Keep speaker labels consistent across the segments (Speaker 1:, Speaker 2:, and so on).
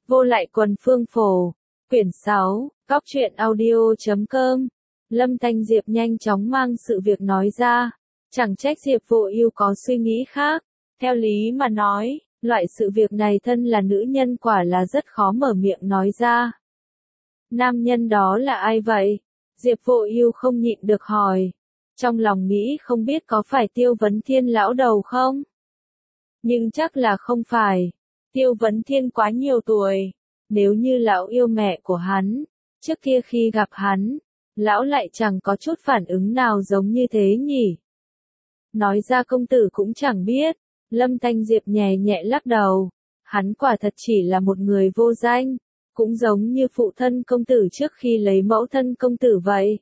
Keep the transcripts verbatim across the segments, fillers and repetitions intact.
Speaker 1: Vô lại quần phương phổ. Quyển sáu, Cóc truyện audio chấm com. Lâm Thanh Diệp nhanh chóng mang sự việc nói ra. Chẳng trách Diệp Vô Ưu có suy nghĩ khác. Theo lý mà nói, loại sự việc này thân là nữ nhân quả là rất khó mở miệng nói ra. Nam nhân đó là ai vậy? Diệp Vô Ưu không nhịn được hỏi. Trong lòng nghĩ không biết có phải Tiêu Vấn Thiên lão đầu không? Nhưng chắc là không phải. Tiêu Vấn Thiên quá nhiều tuổi. Nếu như lão yêu mẹ của hắn, trước kia khi gặp hắn, lão lại chẳng có chút phản ứng nào giống như thế nhỉ? Nói ra công tử cũng chẳng biết. Lâm Thanh Diệp nhẹ nhẹ lắc đầu. Hắn quả thật chỉ là một người vô danh, cũng giống như phụ thân công tử trước khi lấy mẫu thân công tử vậy.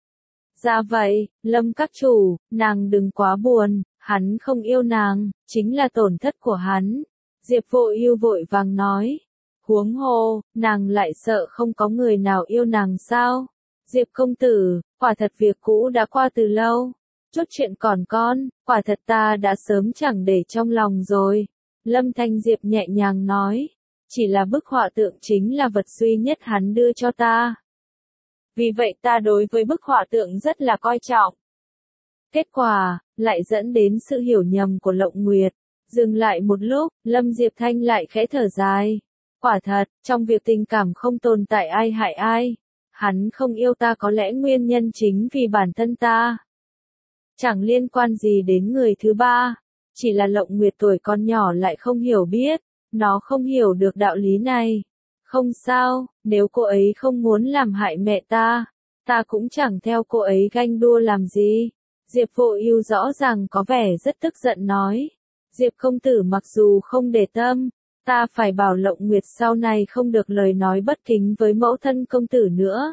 Speaker 1: Dạ vậy, Lâm các chủ, nàng đừng quá buồn, hắn không yêu nàng, chính là tổn thất của hắn. Diệp Vô Ưu vội vàng nói. Huống hồ, nàng lại sợ không có người nào yêu nàng sao? Diệp công tử, quả thật việc cũ đã qua từ lâu. Chút chuyện còn con, quả thật ta đã sớm chẳng để trong lòng rồi. Lâm Thanh Diệp nhẹ nhàng nói. Chỉ là bức họa tượng chính là vật duy nhất hắn đưa cho ta. Vì vậy ta đối với bức họa tượng rất là coi trọng. Kết quả, lại dẫn đến sự hiểu nhầm của Lộng Nguyệt. Dừng lại một lúc, Lâm Diệp Thanh lại khẽ thở dài. Quả thật, trong việc tình cảm không tồn tại ai hại ai. Hắn không yêu ta có lẽ nguyên nhân chính vì bản thân ta. Chẳng liên quan gì đến người thứ ba. Chỉ là Lộng Nguyệt tuổi con nhỏ lại không hiểu biết. Nó không hiểu được đạo lý này. Không sao, nếu cô ấy không muốn làm hại mẹ ta, ta cũng chẳng theo cô ấy ganh đua làm gì. Diệp Vô Ưu rõ ràng có vẻ rất tức giận nói. Diệp công tử mặc dù không để tâm, ta phải bảo Lộng Nguyệt sau này không được lời nói bất kính với mẫu thân công tử nữa.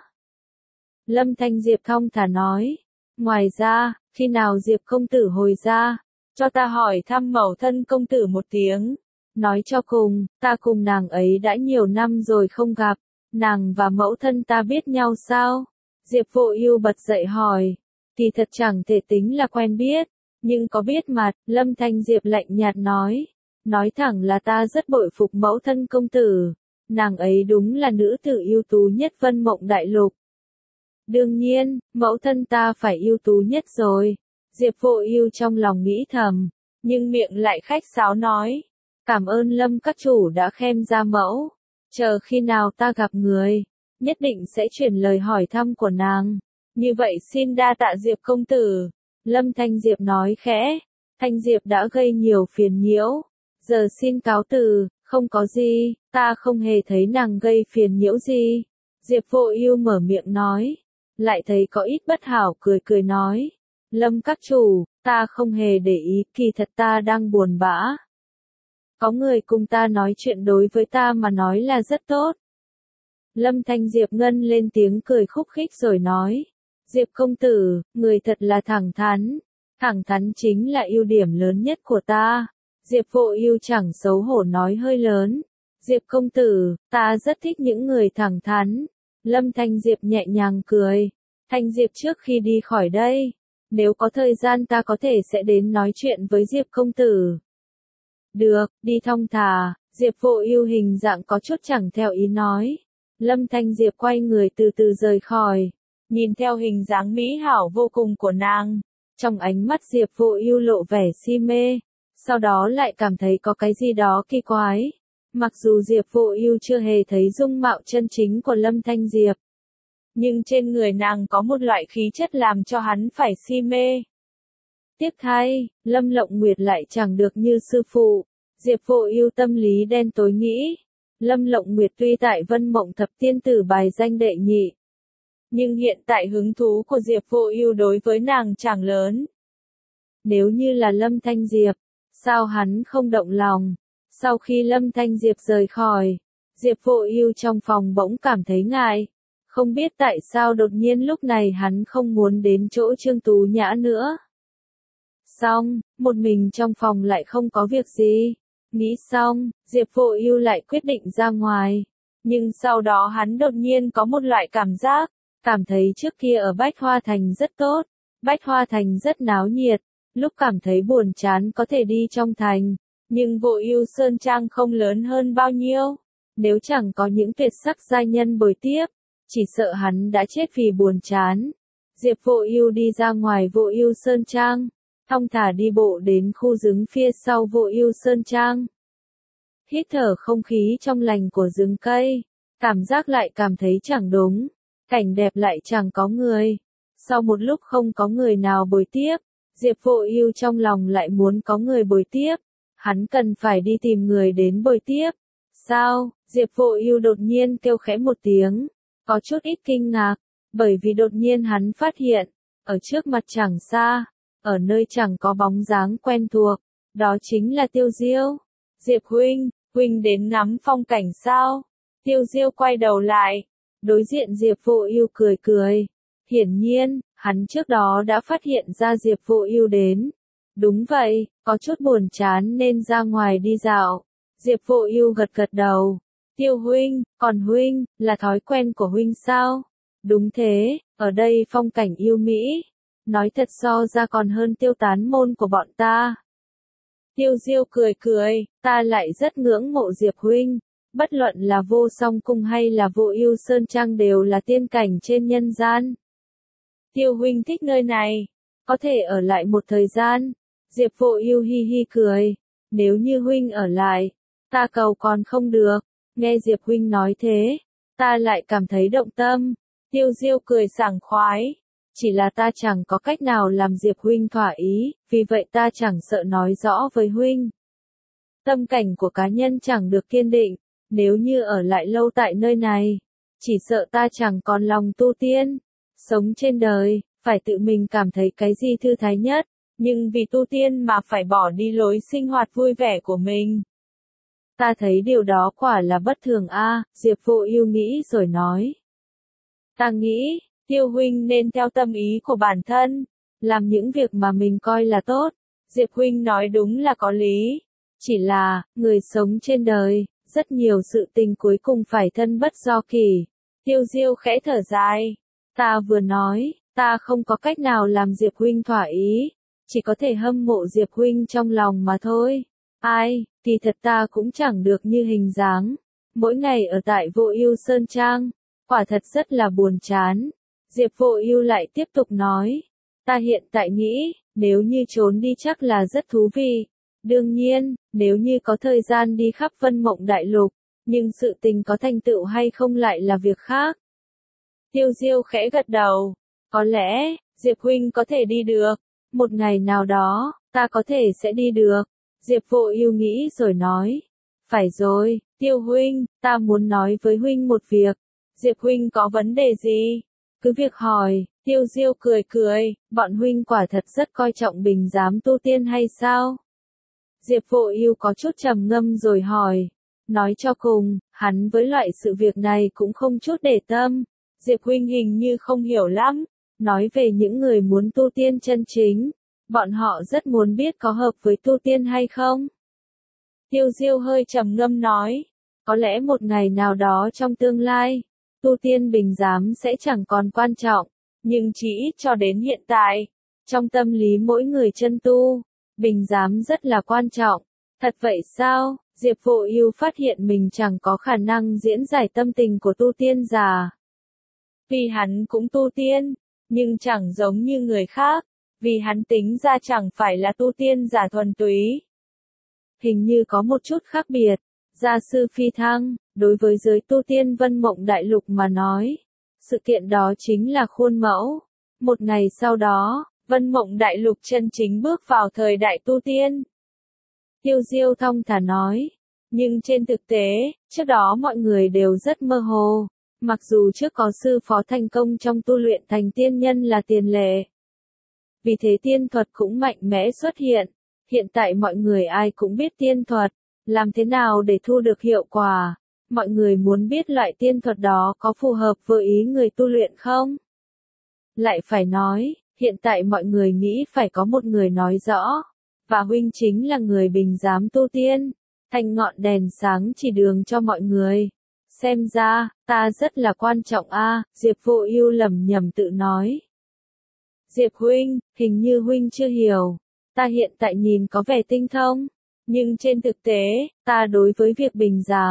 Speaker 1: Lâm Thanh Diệp thong thả nói. Ngoài ra, khi nào Diệp công tử hồi ra, cho ta hỏi thăm mẫu thân công tử một tiếng. Nói cho cùng, ta cùng nàng ấy đã nhiều năm rồi không gặp, nàng và mẫu thân ta biết nhau sao? Diệp Vô Ưu bật dậy hỏi. Thì thật chẳng thể tính là quen biết, nhưng có biết mặt, Lâm Thanh Diệp lạnh nhạt nói. Nói thẳng là ta rất bội phục mẫu thân công tử, nàng ấy đúng là nữ tử ưu tú nhất Vân Mộng Đại Lục. Đương nhiên, mẫu thân ta phải ưu tú nhất rồi. Diệp Vô Ưu trong lòng nghĩ thầm, nhưng miệng lại khách sáo nói. Cảm ơn Lâm các chủ đã khen gia mẫu. Chờ khi nào ta gặp người, nhất định sẽ chuyển lời hỏi thăm của nàng. Như vậy xin đa tạ Diệp công tử. Lâm Thanh Diệp nói khẽ. Thanh Diệp đã gây nhiều phiền nhiễu. Giờ xin cáo từ, không có gì, ta không hề thấy nàng gây phiền nhiễu gì. Diệp Vô Ưu mở miệng nói. Lại thấy có ít bất hảo cười cười nói. Lâm các chủ, ta không hề để ý, kỳ thật ta đang buồn bã. Có người cùng ta nói chuyện đối với ta mà nói là rất tốt. Lâm Thanh Diệp ngân lên tiếng cười khúc khích rồi nói. Diệp công tử, người thật là thẳng thắn. Thẳng thắn chính là ưu điểm lớn nhất của ta. Diệp Vô Ưu chẳng xấu hổ nói hơi lớn. Diệp công tử, ta rất thích những người thẳng thắn. Lâm Thanh Diệp nhẹ nhàng cười. Thanh Diệp trước khi đi khỏi đây, nếu có thời gian ta có thể sẽ đến nói chuyện với Diệp công tử. Được, đi thong thả. Diệp Vô Ưu hình dạng có chút chẳng theo ý nói. Lâm Thanh Diệp quay người từ từ rời khỏi. Nhìn theo hình dáng mỹ hảo vô cùng của nàng, trong ánh mắt Diệp Vô Ưu lộ vẻ si mê, sau đó lại cảm thấy có cái gì đó kỳ quái. Mặc dù Diệp Vô Ưu chưa hề thấy dung mạo chân chính của Lâm Thanh Diệp, nhưng trên người nàng có một loại khí chất làm cho hắn phải si mê. Tiếc thay, Lâm Lộng Nguyệt lại chẳng được như sư phụ. Diệp Vô Ưu tâm lý đen tối nghĩ. Lâm Lộng Nguyệt tuy tại Vân Mộng Thập Tiên Tử bài danh đệ nhị, nhưng hiện tại hứng thú của Diệp Vô Ưu đối với nàng chẳng lớn. Nếu như là Lâm Thanh Diệp, sao hắn không động lòng? Sau khi Lâm Thanh Diệp rời khỏi, Diệp Vô Ưu trong phòng bỗng cảm thấy ngại. Không biết tại sao đột nhiên lúc này hắn không muốn đến chỗ Trương Tú Nhã nữa. Xong, một mình trong phòng lại không có việc gì. Nghĩ xong, Diệp Vô Ưu lại quyết định ra ngoài. Nhưng sau đó hắn đột nhiên có một loại cảm giác, cảm thấy trước kia ở Bách Hoa Thành rất tốt. Bách Hoa Thành rất náo nhiệt, lúc cảm thấy buồn chán có thể đi trong thành. Nhưng Vô Ưu Sơn Trang không lớn hơn bao nhiêu. nếu chẳng có những tuyệt sắc giai nhân bồi tiếp, chỉ sợ hắn đã chết vì buồn chán. Diệp Vô Ưu đi ra ngoài Vô Ưu Sơn Trang, thong thả đi bộ đến khu rừng phía sau Vô Ưu Sơn Trang. Hít thở không khí trong lành của rừng cây, cảm giác lại cảm thấy chẳng đúng, cảnh đẹp lại chẳng có người. Sau một lúc không có người nào bồi tiếp, Diệp Vô Ưu trong lòng lại muốn có người bồi tiếp, hắn cần phải đi tìm người đến bồi tiếp. Sao? Diệp Vô Ưu đột nhiên kêu khẽ một tiếng, có chút ít kinh ngạc, bởi vì đột nhiên hắn phát hiện, ở trước mặt chẳng xa, ở nơi chẳng có bóng dáng quen thuộc, đó chính là Tiêu Diêu. Diệp huynh, huynh đến ngắm phong cảnh sao? Tiêu Diêu quay đầu lại, đối diện Diệp Vô Ưu cười cười. Hiển nhiên, hắn trước đó đã phát hiện ra Diệp Vô Ưu đến. Đúng vậy, có chút buồn chán nên ra ngoài đi dạo. Diệp Vô Ưu gật gật đầu. Tiêu huynh, còn huynh, là thói quen của huynh sao? Đúng thế, ở đây phong cảnh yêu mỹ. Nói thật so ra còn hơn Tiêu tán môn của bọn ta. Tiêu Diêu cười cười, ta lại rất ngưỡng mộ Diệp huynh. Bất luận là Vô Song Cung hay là Vô Ưu Sơn Trang đều là tiên cảnh trên nhân gian. Tiêu huynh thích nơi này, có thể ở lại một thời gian. Diệp Vô Ưu hi hi cười, nếu như huynh ở lại, ta cầu còn không được. Nghe Diệp huynh nói thế, ta lại cảm thấy động tâm. Tiêu Diêu cười sảng khoái, chỉ là ta chẳng có cách nào làm Diệp huynh thỏa ý, vì vậy ta chẳng sợ nói rõ với huynh. Tâm cảnh của cá nhân chẳng được kiên định, nếu như ở lại lâu tại nơi này, chỉ sợ ta chẳng còn lòng tu tiên. Sống trên đời, phải tự mình cảm thấy cái gì thư thái nhất, nhưng vì tu tiên mà phải bỏ đi lối sinh hoạt vui vẻ của mình. Ta thấy điều đó quả là bất thường a, Diệp Vô Ưu nghĩ rồi nói. Ta nghĩ, Tiêu huynh nên theo tâm ý của bản thân, làm những việc mà mình coi là tốt. Diệp huynh nói đúng là có lý. Chỉ là, người sống trên đời, rất nhiều sự tình cuối cùng phải thân bất do kỷ. Tiêu Diêu khẽ thở dài. Ta vừa nói, ta không có cách nào làm Diệp huynh thỏa ý, chỉ có thể hâm mộ Diệp huynh trong lòng mà thôi. Ai, kỳ thật ta cũng chẳng được như hình dáng. Mỗi ngày ở tại Vô Ưu Sơn Trang, quả thật rất là buồn chán. Diệp Vô Ưu lại tiếp tục nói, ta hiện tại nghĩ, nếu như trốn đi chắc là rất thú vị. Đương nhiên, nếu như có thời gian đi khắp Vân Mộng Đại Lục, nhưng sự tình có thành tựu hay không lại là việc khác. Tiêu Diêu khẽ gật đầu, có lẽ, Diệp huynh có thể đi được, một ngày nào đó, ta có thể sẽ đi được. Diệp Vô Ưu nghĩ rồi nói, phải rồi, Tiêu huynh, ta muốn nói với huynh một việc. Diệp huynh có vấn đề gì? Cứ việc hỏi. Tiêu Diêu cười cười, bọn huynh quả thật rất coi trọng bình giám tu tiên hay sao? Diệp Vô Ưu có chút trầm ngâm rồi hỏi. Nói cho cùng, hắn với loại sự việc này cũng không chút để tâm. Diệp huynh hình như không hiểu lắm. Nói về những người muốn tu tiên chân chính, bọn họ rất muốn biết có hợp với tu tiên hay không. Tiêu Diêu hơi trầm ngâm nói, có lẽ một ngày nào đó trong tương lai, tu tiên bình giám sẽ chẳng còn quan trọng, nhưng chỉ ít cho đến hiện tại, trong tâm lý mỗi người chân tu, bình giám rất là quan trọng. Thật vậy sao? Diệp Vô Ưu phát hiện mình chẳng có khả năng diễn giải tâm tình của tu tiên giả. Vì hắn cũng tu tiên, nhưng chẳng giống như người khác, vì hắn tính ra chẳng phải là tu tiên giả thuần túy. Hình như có một chút khác biệt. Gia sư Phi Thăng, đối với giới tu tiên Vân Mộng Đại Lục mà nói, sự kiện đó chính là khuôn mẫu. Một ngày sau đó, Vân Mộng Đại Lục chân chính bước vào thời đại tu tiên. Tiêu Diêu thong thả nói, nhưng trên thực tế, trước đó mọi người đều rất mơ hồ. Mặc dù trước có sư phó thành công trong tu luyện thành tiên nhân là tiền lệ. Vì thế tiên thuật cũng mạnh mẽ xuất hiện. Hiện tại mọi người ai cũng biết tiên thuật, làm thế nào để thu được hiệu quả. Mọi người muốn biết loại tiên thuật đó có phù hợp với ý người tu luyện không? Lại phải nói, hiện tại mọi người nghĩ phải có một người nói rõ. Và huynh chính là người bình giám tu tiên, thành ngọn đèn sáng chỉ đường cho mọi người. Xem ra, ta rất là quan trọng a, Diệp Vô Ưu lẩm nhẩm tự nói. Diệp huynh, hình như huynh chưa hiểu. Ta hiện tại nhìn có vẻ tinh thông, nhưng trên thực tế, ta đối với việc bình giám,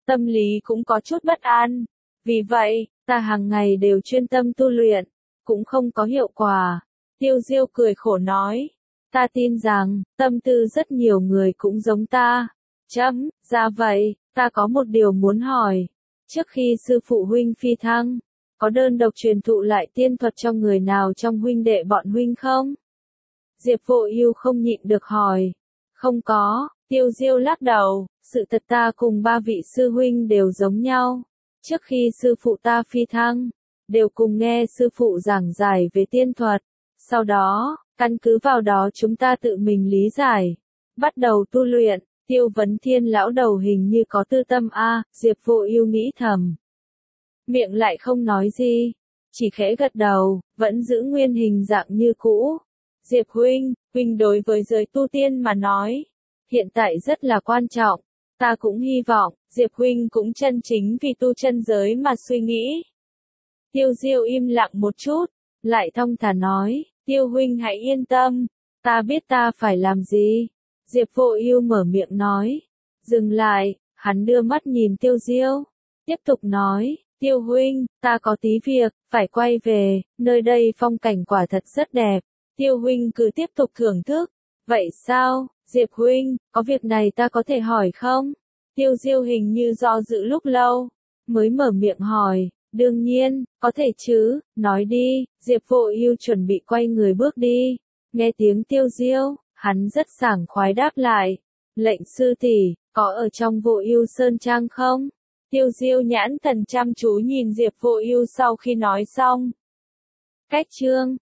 Speaker 1: tâm lý cũng có chút bất an. Vì vậy, ta hàng ngày đều chuyên tâm tu luyện, cũng không có hiệu quả. Tiêu Diêu cười khổ nói, ta tin rằng, tâm tư rất nhiều người cũng giống ta. Chấm, ra vậy, ta có một điều muốn hỏi. Trước khi sư phụ huynh phi thăng, có đơn độc truyền thụ lại tiên thuật cho người nào trong huynh đệ bọn huynh không? Diệp Vô Ưu không nhịn được hỏi. Không có, Tiêu Diêu lắc đầu, sự thật ta cùng ba vị sư huynh đều giống nhau. Trước khi sư phụ ta phi thăng, đều cùng nghe sư phụ giảng giải về tiên thuật. Sau đó, căn cứ vào đó chúng ta tự mình lý giải, bắt đầu tu luyện. Tiêu Vấn Thiên lão đầu hình như có tư tâm a, Diệp Vô Ưu nghĩ thầm. Miệng lại không nói gì, chỉ khẽ gật đầu, vẫn giữ nguyên hình dạng như cũ. Diệp huynh, huynh đối với giới tu tiên mà nói, hiện tại rất là quan trọng. Ta cũng hy vọng, Diệp huynh cũng chân chính vì tu chân giới mà suy nghĩ. Tiêu Diêu im lặng một chút, lại thong thả nói, Tiêu huynh hãy yên tâm, ta biết ta phải làm gì. Diệp Vô Ưu mở miệng nói. Dừng lại, hắn đưa mắt nhìn Tiêu Diêu, tiếp tục nói, Tiêu huynh, ta có tí việc, phải quay về, nơi đây phong cảnh quả thật rất đẹp. Tiêu huynh cứ tiếp tục thưởng thức. Vậy sao, Diệp huynh, có việc này ta có thể hỏi không? Tiêu Diêu hình như do dự lúc lâu, mới mở miệng hỏi. Đương nhiên, có thể chứ, nói đi. Diệp Vô Ưu chuẩn bị quay người bước đi. Nghe tiếng Tiêu Diêu, hắn rất sảng khoái đáp lại. Lệnh sư tỷ, có ở trong Vô Ưu Sơn Trang không? Tiêu Diêu nhãn thần chăm chú nhìn Diệp Vô Ưu sau khi nói xong. Cách chương